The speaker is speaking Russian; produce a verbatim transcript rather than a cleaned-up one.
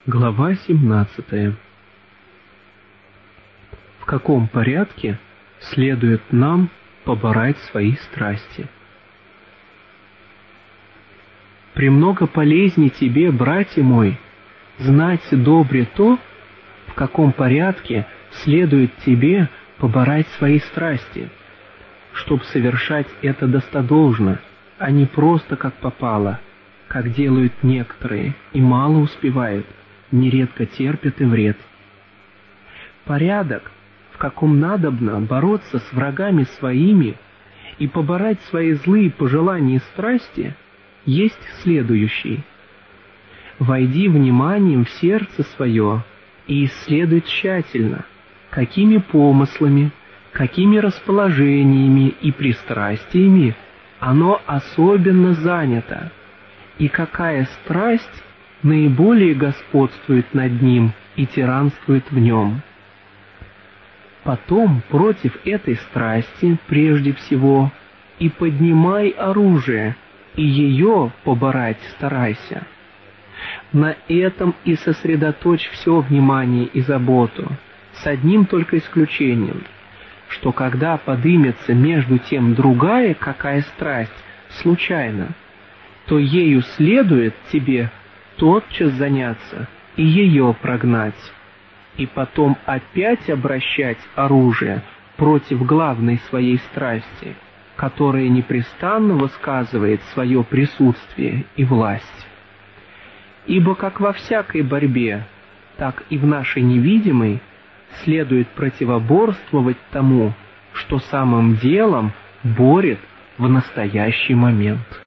Глава семнадцатая. В каком порядке следует нам побороть свои страсти? Премного полезней тебе, братья мой, знать добре то, в каком порядке следует тебе побороть свои страсти, чтоб совершать это достодолжно, а не просто как попало, как делают некоторые, и мало успевают, нередко терпят и вред. Порядок, в каком надобно бороться с врагами своими и побороть свои злые пожелания и страсти, есть следующий. Войди вниманием в сердце свое и исследуй тщательно, какими помыслами, какими расположениями и пристрастиями оно особенно занято, и какая страсть наиболее господствует над ним и тиранствует в нем. Потом против этой страсти прежде всего и поднимай оружие, и ее побороть старайся. На этом и сосредоточь все внимание и заботу, с одним только исключением, что когда подымется между тем другая какая страсть случайно, то ею следует тебе тотчас заняться и ее прогнать, и потом опять обращать оружие против главной своей страсти, которая непрестанно высказывает свое присутствие и власть. Ибо как во всякой борьбе, так и в нашей невидимой следует противоборствовать тому, что самым делом борет в настоящий момент.